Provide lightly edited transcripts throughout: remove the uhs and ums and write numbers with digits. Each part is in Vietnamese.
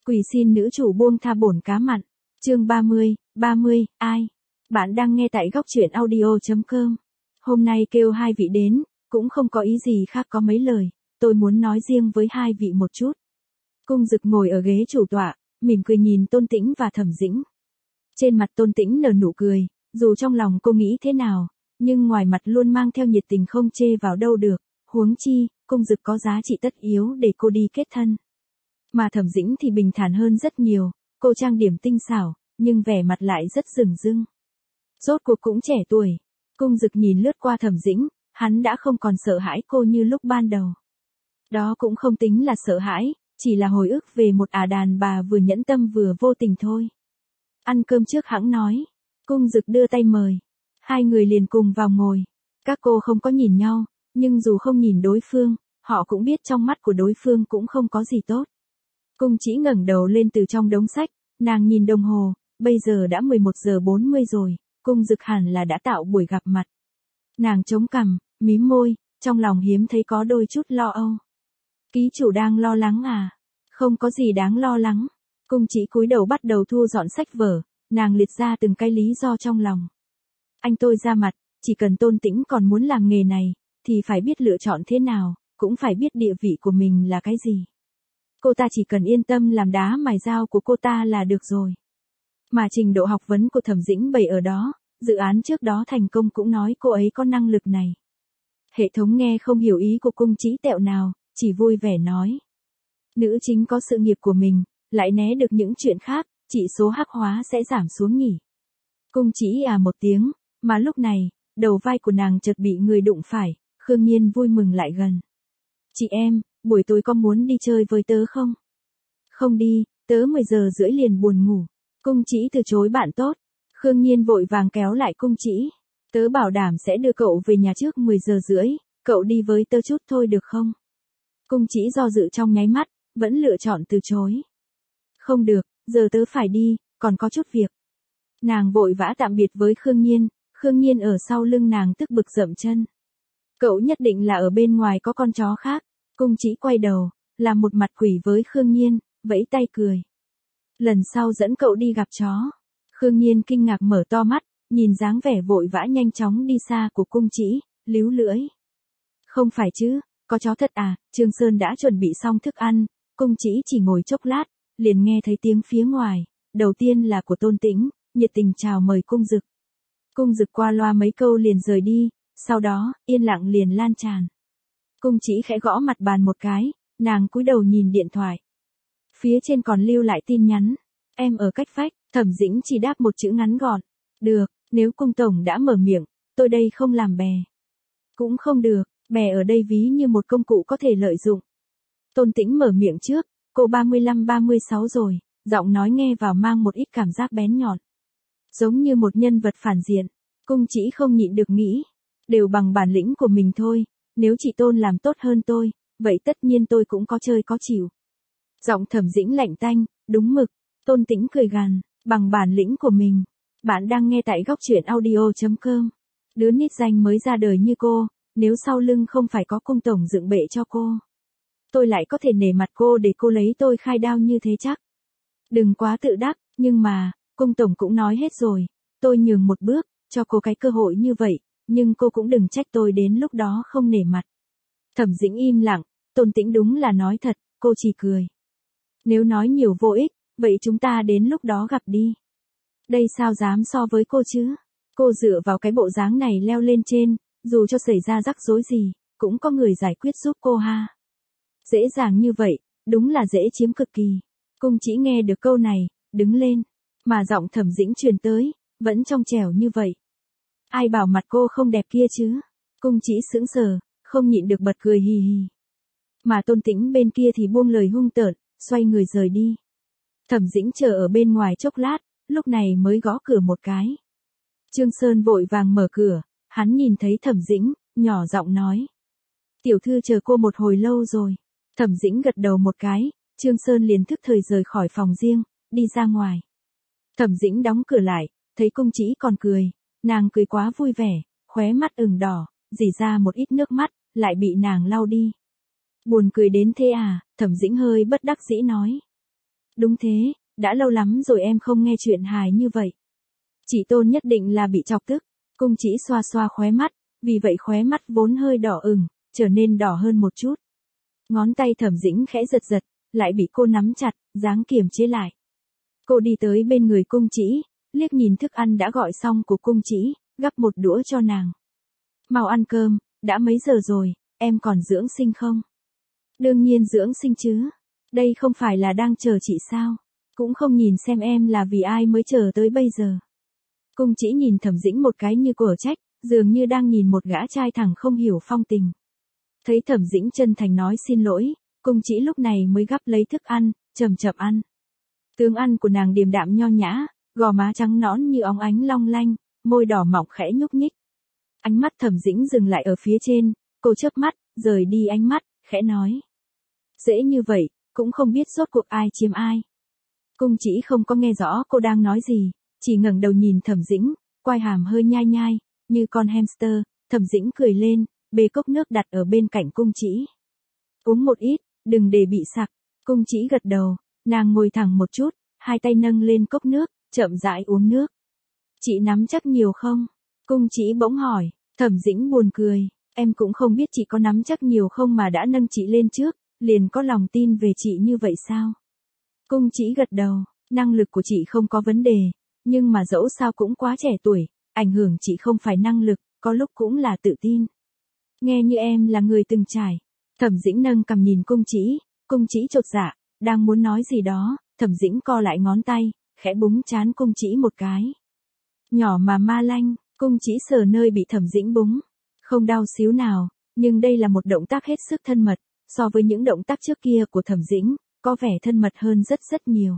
Quỳ xin nữ chủ buông tha bổn cá mặn. Chương 30, ai? Bạn đang nghe tại góc truyện audio.com. Hôm nay kêu hai vị đến, cũng không có ý gì khác có mấy lời, tôi muốn nói riêng với hai vị một chút. Cung Dực ngồi ở ghế chủ tọa, mỉm cười nhìn Tôn Tĩnh và Thẩm Dĩnh. Trên mặt Tôn Tĩnh nở nụ cười, dù trong lòng cô nghĩ thế nào, nhưng ngoài mặt luôn mang theo nhiệt tình không chê vào đâu được, huống chi, Cung Dực có giá trị tất yếu để cô đi kết thân. Mà Thẩm Dĩnh thì bình thản hơn rất nhiều, cô trang điểm tinh xảo, nhưng vẻ mặt lại rất dửng dưng. Rốt cuộc cũng trẻ tuổi. Cung Dực nhìn lướt qua Thẩm Dĩnh, hắn đã không còn sợ hãi cô như lúc ban đầu. Đó cũng không tính là sợ hãi, chỉ là hồi ức về một đàn bà vừa nhẫn tâm vừa vô tình thôi. Ăn cơm trước hãng nói. Cung Dực đưa tay mời. Hai người liền cùng vào ngồi. Các cô không có nhìn nhau, nhưng dù không nhìn đối phương, họ cũng biết trong mắt của đối phương cũng không có gì tốt. Cung Chỉ ngẩng đầu lên từ trong đống sách, nàng nhìn đồng hồ, bây giờ đã 11 giờ 40 rồi, Cung Dực hẳn là đã tạo buổi gặp mặt. Nàng chống cằm, mím môi, trong lòng hiếm thấy có đôi chút lo âu. Ký chủ đang lo lắng à? Không có gì đáng lo lắng. Cung Chỉ cúi đầu bắt đầu thu dọn sách vở, nàng liệt ra từng cái lý do trong lòng. Anh tôi ra mặt, chỉ cần Tôn Tĩnh còn muốn làm nghề này, thì phải biết lựa chọn thế nào, cũng phải biết địa vị của mình là cái gì. Cô ta chỉ cần yên tâm làm đá mài dao của cô ta là được rồi. Mà trình độ học vấn của Thẩm Dĩnh bày ở đó, dự án trước đó thành công cũng nói cô ấy có năng lực này. Hệ thống nghe không hiểu ý của Cung Chỉ tẹo nào, chỉ vui vẻ nói. Nữ chính có sự nghiệp của mình, lại né được những chuyện khác, chỉ số hắc hóa sẽ giảm xuống nhỉ. Cung Chỉ một tiếng, mà lúc này, đầu vai của nàng chợt bị người đụng phải, Khương Nhiên vui mừng lại gần. Chị em, buổi tối có muốn đi chơi với tớ không? Không đi, tớ 10 giờ rưỡi liền buồn ngủ. Cung Chỉ từ chối bạn tốt. Khương Nhiên vội vàng kéo lại Cung Chỉ. Tớ bảo đảm sẽ đưa cậu về nhà trước 10 giờ rưỡi, cậu đi với tớ chút thôi được không? Cung Chỉ do dự trong nháy mắt, vẫn lựa chọn từ chối. Không được, giờ tớ phải đi, còn có chút việc. Nàng vội vã tạm biệt với Khương Nhiên ở sau lưng nàng tức bực dậm chân. Cậu nhất định là ở bên ngoài có con chó khác. Cung Chỉ quay đầu, làm một mặt quỷ với Khương Nhiên, vẫy tay cười. Lần sau dẫn cậu đi gặp chó. Khương Nhiên kinh ngạc mở to mắt, nhìn dáng vẻ vội vã nhanh chóng đi xa của Cung Chỉ, líu lưỡi. Không phải chứ, có chó thật à? Trương Sơn đã chuẩn bị xong thức ăn, Cung Chỉ chỉ ngồi chốc lát, liền nghe thấy tiếng phía ngoài, đầu tiên là của Tôn Tĩnh, nhiệt tình chào mời Cung Dực. Cung Dực qua loa mấy câu liền rời đi, sau đó, yên lặng liền lan tràn. Cung Chỉ khẽ gõ mặt bàn một cái, nàng cúi đầu nhìn điện thoại. Phía trên còn lưu lại tin nhắn. Em ở cách vách. Thẩm Dĩnh chỉ đáp một chữ ngắn gọn. Được, nếu Cung tổng đã mở miệng, tôi đây không làm bè. Cũng không được, bè ở đây ví như một công cụ có thể lợi dụng. Tôn Tĩnh mở miệng trước, cô 35-36 rồi, giọng nói nghe vào mang một ít cảm giác bén nhọn. Giống như một nhân vật phản diện. Cung Chỉ không nhịn được nghĩ. Đều bằng bản lĩnh của mình thôi, nếu chị Tôn làm tốt hơn tôi, vậy tất nhiên tôi cũng có chơi có chịu. Giọng Thẩm Dĩnh lạnh tanh, đúng mực. Tôn Tĩnh cười gằn, bằng bản lĩnh của mình. Bạn đang nghe tại góc truyện audio.com. Đứa nít danh mới ra đời như cô, nếu sau lưng không phải có Cung tổng dựng bệ cho cô, tôi lại có thể nể mặt cô để cô lấy tôi khai đao như thế chắc. Đừng quá tự đắc, nhưng mà, Cung tổng cũng nói hết rồi, tôi nhường một bước, cho cô cái cơ hội như vậy, nhưng cô cũng đừng trách tôi đến lúc đó không nể mặt. Thẩm Dĩnh im lặng, Tôn Tĩnh đúng là nói thật, cô chỉ cười. Nếu nói nhiều vô ích, vậy chúng ta đến lúc đó gặp đi. Đây sao dám so với cô chứ? Cô dựa vào cái bộ dáng này leo lên trên, dù cho xảy ra rắc rối gì, cũng có người giải quyết giúp cô ha. Dễ dàng như vậy, đúng là dễ chiếm cực kỳ. Cung Chỉ nghe được câu này, đứng lên, mà giọng Thẩm Dĩnh truyền tới, vẫn trong trẻo như vậy. Ai bảo mặt cô không đẹp kia chứ? Cung Chỉ sững sờ, không nhịn được bật cười hì hì. Mà Tôn Tĩnh bên kia thì buông lời hung tợn, xoay người rời đi. Thẩm Dĩnh chờ ở bên ngoài chốc lát, lúc này mới gõ cửa một cái. Trương Sơn vội vàng mở cửa, hắn nhìn thấy Thẩm Dĩnh, nhỏ giọng nói. Tiểu thư chờ cô một hồi lâu rồi. Thẩm Dĩnh gật đầu một cái, Trương Sơn liền thức thời rời khỏi phòng riêng, đi ra ngoài. Thẩm Dĩnh đóng cửa lại, thấy Cung Chỉ còn cười, nàng cười quá vui vẻ, khóe mắt ửng đỏ, rỉ ra một ít nước mắt, lại bị nàng lau đi. Buồn cười đến thế à? Thẩm Dĩnh hơi bất đắc dĩ nói. Đúng thế, đã lâu lắm rồi em không nghe chuyện hài như vậy. Chị Tôn nhất định là bị chọc tức. Cung Chỉ xoa xoa khóe mắt, vì vậy khóe mắt vốn hơi đỏ ửng, trở nên đỏ hơn một chút. Ngón tay Thẩm Dĩnh khẽ giật giật, lại bị cô nắm chặt, dáng kiềm chế lại. Cô đi tới bên người Cung Chỉ, liếc nhìn thức ăn đã gọi xong của Cung Chỉ, gắp một đũa cho nàng. Mau ăn cơm, đã mấy giờ rồi, em còn dưỡng sinh không? Đương nhiên dưỡng sinh chứ. Đây không phải là đang chờ chị sao? Cũng không nhìn xem em là vì ai mới chờ tới bây giờ. Cung Chỉ nhìn Thẩm Dĩnh một cái như quở trách, dường như đang nhìn một gã trai thẳng không hiểu phong tình. Thấy Thẩm Dĩnh chân thành nói xin lỗi, Cung Chỉ lúc này mới gắp lấy thức ăn, chậm chậm ăn. Tướng ăn của nàng điềm đạm nho nhã, gò má trắng nõn như óng ánh long lanh, môi đỏ mọng khẽ nhúc nhích. Ánh mắt Thẩm Dĩnh dừng lại ở phía trên, cô chớp mắt, rời đi ánh mắt, khẽ nói. Dễ như vậy, cũng không biết rốt cuộc ai chiếm ai. Cung Chỉ không có nghe rõ cô đang nói gì, chỉ ngẩng đầu nhìn Thẩm Dĩnh, quai hàm hơi nhai nhai, như con hamster. Thẩm Dĩnh cười lên, bê cốc nước đặt ở bên cạnh Cung Chỉ. Uống một ít, đừng để bị sặc. Cung Chỉ gật đầu, nàng ngồi thẳng một chút, hai tay nâng lên cốc nước, chậm rãi uống nước. Chị nắm chắc nhiều không? Cung Chỉ bỗng hỏi. Thẩm Dĩnh buồn cười, em cũng không biết chị có nắm chắc nhiều không mà đã nâng chị lên trước, liền có lòng tin về chị như vậy sao? Cung Chỉ gật đầu, năng lực của chị không có vấn đề, nhưng mà dẫu sao cũng quá trẻ tuổi, ảnh hưởng chị không phải năng lực, có lúc cũng là tự tin. Nghe như em là người từng trải. Thẩm Dĩnh nâng cằm nhìn Cung Chỉ chột dạ, đang muốn nói gì đó, Thẩm Dĩnh co lại ngón tay, khẽ búng trán Cung Chỉ một cái. Nhỏ mà ma lanh, Cung Chỉ sờ nơi bị Thẩm Dĩnh búng. Không đau xíu nào, nhưng đây là một động tác hết sức thân mật, so với những động tác trước kia của Thẩm Dĩnh, có vẻ thân mật hơn rất rất nhiều.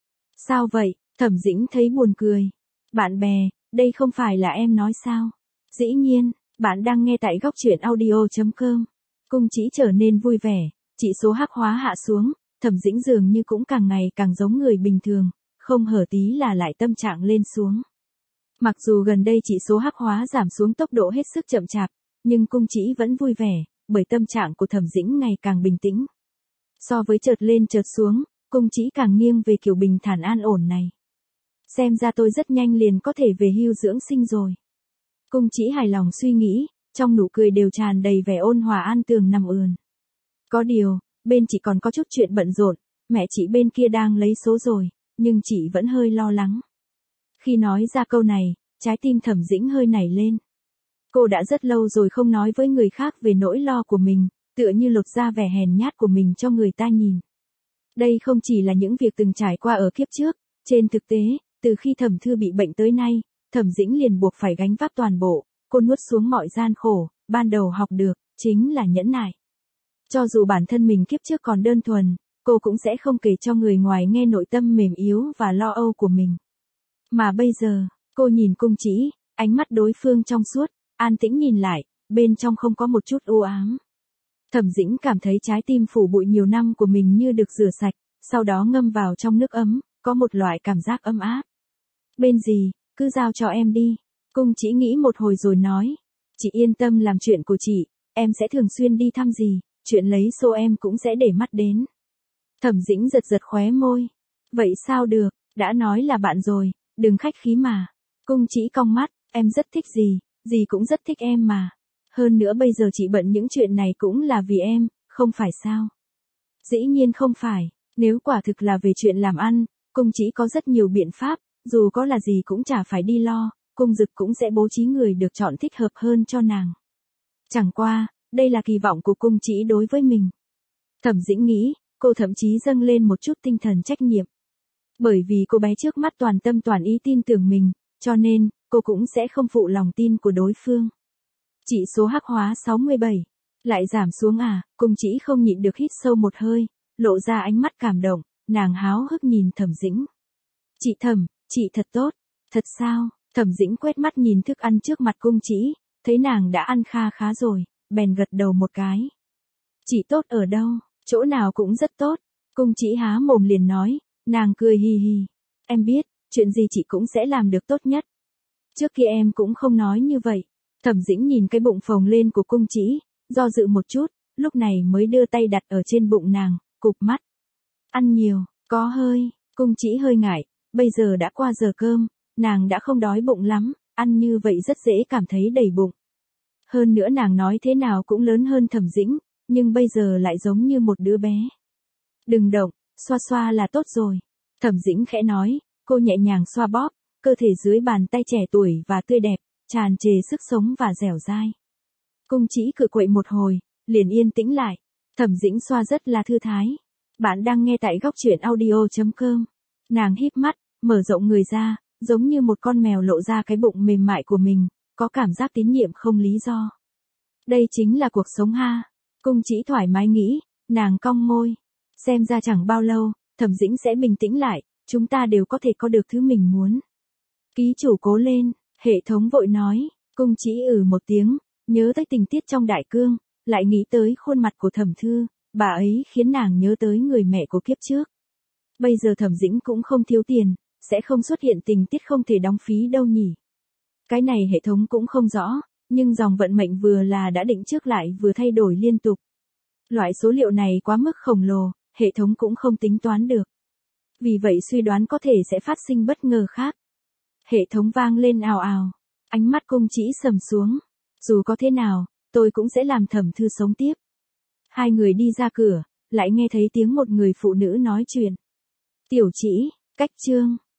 Sao vậy? Thẩm Dĩnh thấy buồn cười. Bạn bè, đây không phải là em nói sao? Dĩ nhiên, bạn đang nghe tại góc truyện audio.com. Cung Chỉ trở nên vui vẻ, chỉ số hắc hóa hạ xuống, Thẩm Dĩnh dường như cũng càng ngày càng giống người bình thường, không hở tí là lại tâm trạng lên xuống. Mặc dù gần đây chỉ số hắc hóa giảm xuống tốc độ hết sức chậm chạp, nhưng Cung Chỉ vẫn vui vẻ, bởi tâm trạng của Thẩm Dĩnh ngày càng bình tĩnh. So với chợt lên chợt xuống, Cung Chỉ càng nghiêng về kiểu bình thản an ổn này. Xem ra tôi rất nhanh liền có thể về hưu dưỡng sinh rồi. Cung Chỉ hài lòng suy nghĩ, trong nụ cười đều tràn đầy vẻ ôn hòa an tường nằm ườn. Có điều, bên chị còn có chút chuyện bận rộn, mẹ chị bên kia đang lấy số rồi, nhưng chị vẫn hơi lo lắng. Khi nói ra câu này, trái tim Thẩm Dĩnh hơi nảy lên. Cô đã rất lâu rồi không nói với người khác về nỗi lo của mình, tựa như lột ra vẻ hèn nhát của mình cho người ta nhìn. Đây không chỉ là những việc từng trải qua ở kiếp trước, trên thực tế, từ khi Thẩm Thư bị bệnh tới nay, Thẩm Dĩnh liền buộc phải gánh vác toàn bộ, cô nuốt xuống mọi gian khổ, ban đầu học được, chính là nhẫn nại. Cho dù bản thân mình kiếp trước còn đơn thuần, cô cũng sẽ không kể cho người ngoài nghe nội tâm mềm yếu và lo âu của mình. Mà bây giờ, cô nhìn Cung Chỉ, ánh mắt đối phương trong suốt, an tĩnh nhìn lại, bên trong không có một chút u ám. Thẩm Dĩnh cảm thấy trái tim phủ bụi nhiều năm của mình như được rửa sạch, sau đó ngâm vào trong nước ấm, có một loại cảm giác ấm áp. Bên gì, cứ giao cho em đi. Cung Chỉ nghĩ một hồi rồi nói. Chị yên tâm làm chuyện của chị, em sẽ thường xuyên đi thăm gì, chuyện lấy số em cũng sẽ để mắt đến. Thẩm Dĩnh giật giật khóe môi. Vậy sao được, đã nói là bạn rồi, đừng khách khí mà. Cung Chỉ cong mắt, em rất thích gì cũng rất thích em mà. Hơn nữa bây giờ chị bận những chuyện này cũng là vì em, không phải sao? Dĩ nhiên không phải, nếu quả thực là về chuyện làm ăn, Cung Chỉ có rất nhiều biện pháp, dù có là gì cũng chả phải đi lo, Cung Dực cũng sẽ bố trí người được chọn thích hợp hơn cho nàng. Chẳng qua, đây là kỳ vọng của Cung Chỉ đối với mình. Thẩm Dĩnh nghĩ, cô thậm chí dâng lên một chút tinh thần trách nhiệm. Bởi vì cô bé trước mắt toàn tâm toàn ý tin tưởng mình, cho nên, cô cũng sẽ không phụ lòng tin của đối phương. Chỉ số hắc hóa 67. Lại giảm xuống à? Cung Chỉ không nhịn được hít sâu một hơi, lộ ra ánh mắt cảm động, nàng háo hức nhìn Thẩm Dĩnh. Chị Thẩm, chị thật tốt. Thật sao? Thẩm Dĩnh quét mắt nhìn thức ăn trước mặt Cung Chỉ, thấy nàng đã ăn kha khá rồi, bèn gật đầu một cái. Chị tốt ở đâu? Chỗ nào cũng rất tốt. Cung Chỉ há mồm liền nói, nàng cười hì hì. Em biết, chuyện gì chị cũng sẽ làm được tốt nhất. Trước kia em cũng không nói như vậy. Thẩm Dĩnh nhìn cái bụng phồng lên của Cung Chỉ, do dự một chút, lúc này mới đưa tay đặt ở trên bụng nàng, cụp mắt. Ăn nhiều, có hơi. Cung Chỉ hơi ngại, bây giờ đã qua giờ cơm, nàng đã không đói bụng lắm, ăn như vậy rất dễ cảm thấy đầy bụng. Hơn nữa nàng nói thế nào cũng lớn hơn Thẩm Dĩnh, nhưng bây giờ lại giống như một đứa bé. Đừng động, xoa xoa là tốt rồi. Thẩm Dĩnh khẽ nói, cô nhẹ nhàng xoa bóp, cơ thể dưới bàn tay trẻ tuổi và tươi đẹp, tràn trề sức sống và dẻo dai. Cung Chỉ cựa quậy một hồi, liền yên tĩnh lại. Thẩm Dĩnh xoa rất là thư thái. Bạn đang nghe tại góc truyện audio.com. Nàng híp mắt, mở rộng người ra, giống như một con mèo lộ ra cái bụng mềm mại của mình, có cảm giác tín nhiệm không lý do. Đây chính là cuộc sống ha. Cung Chỉ thoải mái nghĩ, nàng cong môi. Xem ra chẳng bao lâu, Thẩm Dĩnh sẽ bình tĩnh lại, chúng ta đều có thể có được thứ mình muốn. Ký chủ cố lên, hệ thống vội nói. Cung Chỉ một tiếng, nhớ tới tình tiết trong Đại Cương, lại nghĩ tới khuôn mặt của Thẩm Thư, bà ấy khiến nàng nhớ tới người mẹ của kiếp trước. Bây giờ Thẩm Dĩnh cũng không thiếu tiền, sẽ không xuất hiện tình tiết không thể đóng phí đâu nhỉ. Cái này hệ thống cũng không rõ, nhưng dòng vận mệnh vừa là đã định trước lại vừa thay đổi liên tục. Loại số liệu này quá mức khổng lồ, hệ thống cũng không tính toán được. Vì vậy suy đoán có thể sẽ phát sinh bất ngờ khác. Hệ thống vang lên ào ào, ánh mắt Cung Chỉ sầm xuống. Dù có thế nào, tôi cũng sẽ làm Thẩm Thư sống tiếp. Hai người đi ra cửa, lại nghe thấy tiếng một người phụ nữ nói chuyện. Tiểu Chỉ, cách chương.